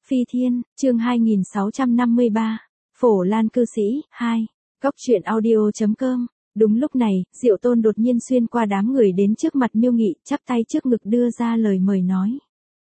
Phi Thiên, chương 2653, Phổ Lan cư sĩ, 2, Cóc truyện audio.com. Đúng lúc này, Diệu Tôn đột nhiên xuyên qua đám người đến trước mặt Miêu Nghị, chắp tay trước ngực đưa ra lời mời nói.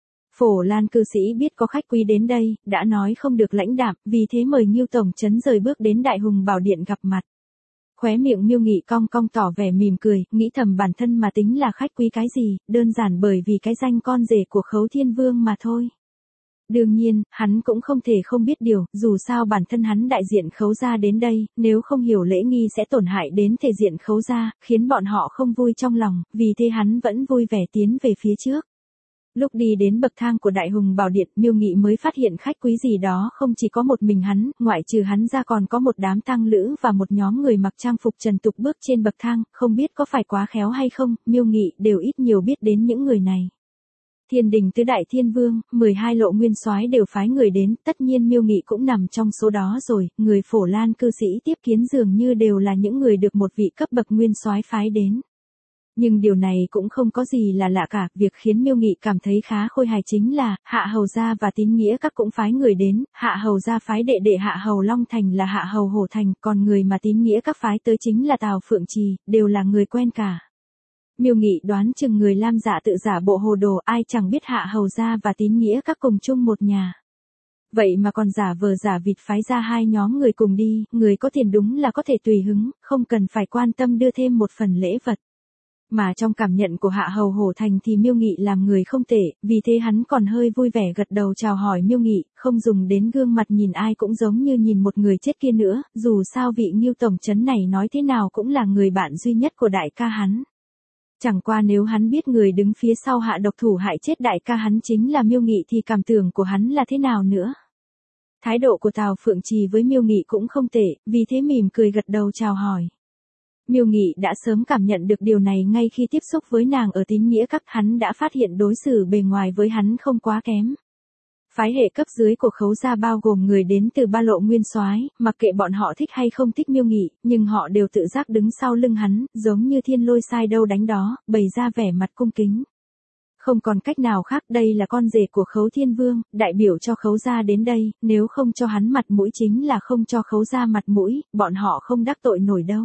Phổ Lan cư sĩ biết có khách quý đến đây, đã nói không được lãnh đạm, vì thế mời Ngưu Tổng Trấn rời bước đến Đại Hùng Bảo Điện gặp mặt. Khóe miệng Miêu Nghị cong cong tỏ vẻ mỉm cười, nghĩ thầm bản thân mà tính là khách quý cái gì, đơn giản bởi vì cái danh con rể của Khấu Thiên Vương mà thôi. Đương nhiên, hắn cũng không thể không biết điều, dù sao bản thân hắn đại diện Khấu gia đến đây, nếu không hiểu lễ nghi sẽ tổn hại đến thể diện Khấu gia, khiến bọn họ không vui trong lòng, vì thế hắn vẫn vui vẻ tiến về phía trước. Lúc đi đến bậc thang của Đại Hùng Bảo Điện, Miêu Nghị mới phát hiện khách quý gì đó không chỉ có một mình hắn, ngoại trừ hắn ra còn có một đám tang lữ và một nhóm người mặc trang phục trần tục bước trên bậc thang, không biết có phải quá khéo hay không, Miêu Nghị đều ít nhiều biết đến những người này. Thiên đình tứ đại thiên vương, 12 lộ nguyên soái đều phái người đến, tất nhiên Miêu Nghị cũng nằm trong số đó rồi, người Phổ Lan cư sĩ tiếp kiến dường như đều là những người được một vị cấp bậc nguyên soái phái đến. Nhưng điều này cũng không có gì là lạ cả, việc khiến Miêu Nghị cảm thấy khá khôi hài chính là, Hạ Hầu gia và Tín Nghĩa các cũng phái người đến, Hạ Hầu gia phái đệ đệ Hạ Hầu Long Thành là Hạ Hầu Hổ Thành, còn người mà Tín Nghĩa các phái tới chính là Tào Phượng Trì, đều là người quen cả. Miêu Nghị đoán chừng người Lam Dạ tự giả bộ hồ đồ, ai chẳng biết Hạ Hầu gia và Tín Nghĩa các cùng chung một nhà. Vậy mà còn giả vờ giả vịt phái ra hai nhóm người cùng đi, người có tiền đúng là có thể tùy hứng, không cần phải quan tâm đưa thêm một phần lễ vật. Mà trong cảm nhận của Hạ Hầu Hổ Thành thì Miêu Nghị làm người không tệ, vì thế hắn còn hơi vui vẻ gật đầu chào hỏi Miêu Nghị, không dùng đến gương mặt nhìn ai cũng giống như nhìn một người chết kia nữa, dù sao vị Ngưu Tổng Trấn này nói thế nào cũng là người bạn duy nhất của đại ca hắn. Chẳng qua nếu hắn biết người đứng phía sau hạ độc thủ hại chết đại ca hắn chính là Miêu Nghị thì cảm tưởng của hắn là thế nào nữa. Thái độ của Tào Phượng Trì với Miêu Nghị cũng không tệ, vì thế mỉm cười gật đầu chào hỏi. Miêu Nghị đã sớm cảm nhận được điều này ngay khi tiếp xúc với nàng ở Tín Nghĩa các, hắn đã phát hiện đối xử bề ngoài với hắn không quá kém. Phái hệ cấp dưới của Khấu gia bao gồm người đến từ ba lộ nguyên soái, mặc kệ bọn họ thích hay không thích Miêu Nghị, nhưng họ đều tự giác đứng sau lưng hắn, giống như thiên lôi sai đâu đánh đó, bày ra vẻ mặt cung kính. Không còn cách nào khác, đây là con rể của Khấu Thiên Vương, đại biểu cho Khấu gia đến đây, nếu không cho hắn mặt mũi chính là không cho Khấu gia mặt mũi, bọn họ không đắc tội nổi đâu.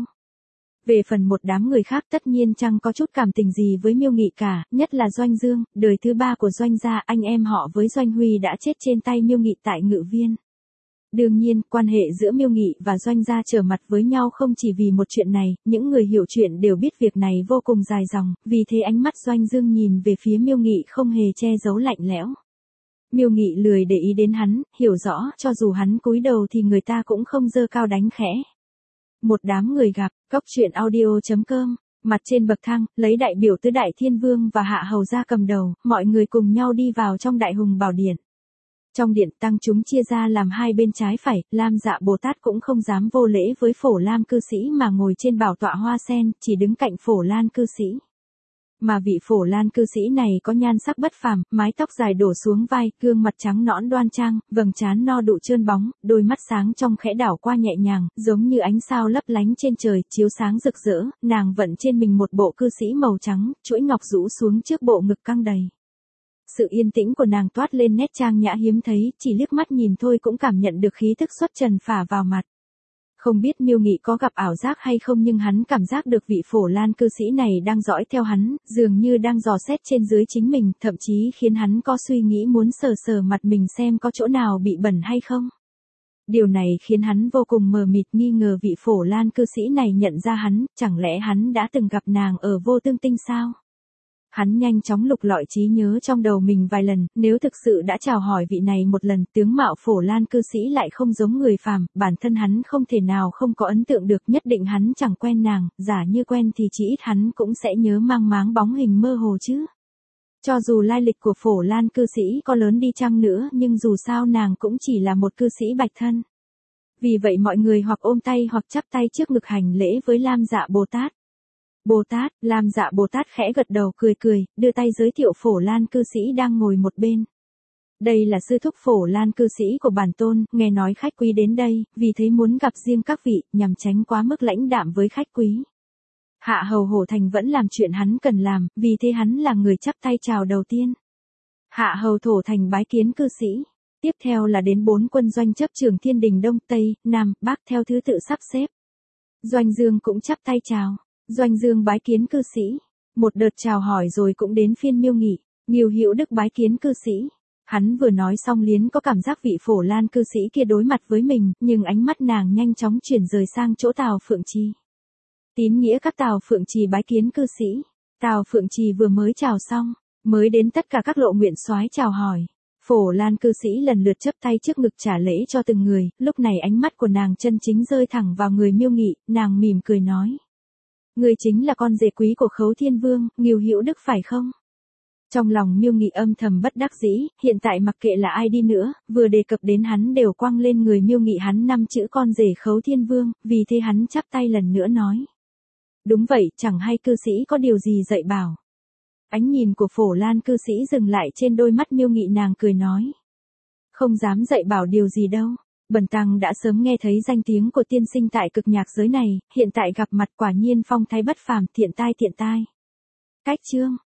Về phần một đám người khác tất nhiên chẳng có chút cảm tình gì với Miêu Nghị cả, nhất là Doanh Dương, đời thứ ba của Doanh gia, anh em họ với Doanh Huy đã chết trên tay Miêu Nghị tại Ngự Viên. Đương nhiên, quan hệ giữa Miêu Nghị và Doanh gia trở mặt với nhau không chỉ vì một chuyện này, những người hiểu chuyện đều biết việc này vô cùng dài dòng, vì thế ánh mắt Doanh Dương nhìn về phía Miêu Nghị không hề che giấu lạnh lẽo. Miêu Nghị lười để ý đến hắn, hiểu rõ, cho dù hắn cúi đầu thì người ta cũng không giơ cao đánh khẽ. Một đám người gặp, Cóc truyện audio.com, mặt trên bậc thang, lấy đại biểu tứ đại thiên vương và Hạ Hầu gia cầm đầu, mọi người cùng nhau đi vào trong Đại Hùng Bảo Điện. Trong điện tăng chúng chia ra làm hai bên trái phải, Lam Dạ Bồ Tát cũng không dám vô lễ với Phổ Lam cư sĩ mà ngồi trên bảo tọa hoa sen, chỉ đứng cạnh Phổ Lan cư sĩ. Mà vị Phổ Lan cư sĩ này có nhan sắc bất phàm, mái tóc dài đổ xuống vai, gương mặt trắng nõn đoan trang, vầng trán no đụ trơn bóng, đôi mắt sáng trong khẽ đảo qua nhẹ nhàng, giống như ánh sao lấp lánh trên trời, chiếu sáng rực rỡ, nàng vận trên mình một bộ cư sĩ màu trắng, chuỗi ngọc rũ xuống trước bộ ngực căng đầy. Sự yên tĩnh của nàng toát lên nét trang nhã hiếm thấy, chỉ liếc mắt nhìn thôi cũng cảm nhận được khí thức xuất trần phả vào mặt. Không biết Miêu Nghị có gặp ảo giác hay không nhưng hắn cảm giác được vị Phổ Lan cư sĩ này đang dõi theo hắn, dường như đang dò xét trên dưới chính mình, thậm chí khiến hắn có suy nghĩ muốn sờ sờ mặt mình xem có chỗ nào bị bẩn hay không. Điều này khiến hắn vô cùng mờ mịt, nghi ngờ vị Phổ Lan cư sĩ này nhận ra hắn, chẳng lẽ hắn đã từng gặp nàng ở Vô Tương Tinh sao? Hắn nhanh chóng lục lọi trí nhớ trong đầu mình vài lần, nếu thực sự đã chào hỏi vị này một lần, tướng mạo Phổ Lan cư sĩ lại không giống người phàm, bản thân hắn không thể nào không có ấn tượng được, nhất định hắn chẳng quen nàng, giả như quen thì chỉ ít hắn cũng sẽ nhớ mang máng bóng hình mơ hồ chứ. Cho dù lai lịch của Phổ Lan cư sĩ có lớn đi chăng nữa nhưng dù sao nàng cũng chỉ là một cư sĩ bạch thân. Vì vậy mọi người hoặc ôm tay hoặc chắp tay trước ngực hành lễ với Lam Dạ Bồ Tát. Bồ Tát, Lam Dạ Bồ Tát khẽ gật đầu cười, đưa tay giới thiệu Phổ Lan cư sĩ đang ngồi một bên. Đây là sư thúc Phổ Lan cư sĩ của bản tôn, nghe nói khách quý đến đây, vì thế muốn gặp riêng các vị, nhằm tránh quá mức lãnh đạm với khách quý. Hạ Hầu Hổ Thành vẫn làm chuyện hắn cần làm, vì thế hắn là người chắp tay chào đầu tiên. Hạ Hầu Thổ Thành bái kiến cư sĩ. Tiếp theo là đến 4 quân doanh chấp trường thiên đình Đông Tây, Nam, Bắc theo thứ tự sắp xếp. Doanh Dương cũng chắp tay chào. Doanh Dương bái kiến cư sĩ. Một đợt chào hỏi rồi cũng đến phiên Miêu Nghị. Nghiêu Hữu Đức bái kiến cư sĩ. Hắn vừa nói xong liền có cảm giác vị Phổ Lan cư sĩ kia đối mặt với mình, nhưng ánh mắt nàng nhanh chóng chuyển rời sang chỗ Tào Phượng Trì. Tín nghĩa các Tào Phượng Trì bái kiến cư sĩ. Tào Phượng Trì vừa mới chào xong, mới đến tất cả các lộ nguyện soái chào hỏi. Phổ Lan cư sĩ lần lượt chấp tay trước ngực trả lễ cho từng người, lúc này ánh mắt của nàng chân chính rơi thẳng vào người Miêu Nghị, nàng mỉm cười nói. Người chính là con rể quý của Khấu Thiên Vương, Nghiêu Hữu Đức phải không? Trong lòng Miêu Nghị âm thầm bất đắc dĩ, hiện tại mặc kệ là ai đi nữa, vừa đề cập đến hắn đều quăng lên người Miêu Nghị hắn 5 chữ con rể Khấu Thiên Vương, vì thế hắn chắp tay lần nữa nói. Đúng vậy, chẳng hay cư sĩ có điều gì dạy bảo. Ánh nhìn của Phổ Lan cư sĩ dừng lại trên đôi mắt Miêu Nghị, nàng cười nói. Không dám dạy bảo điều gì đâu, bần tăng đã sớm nghe thấy danh tiếng của tiên sinh tại cực nhạc giới này, hiện tại gặp mặt quả nhiên phong thái bất phàm, thiện tai. Cách chương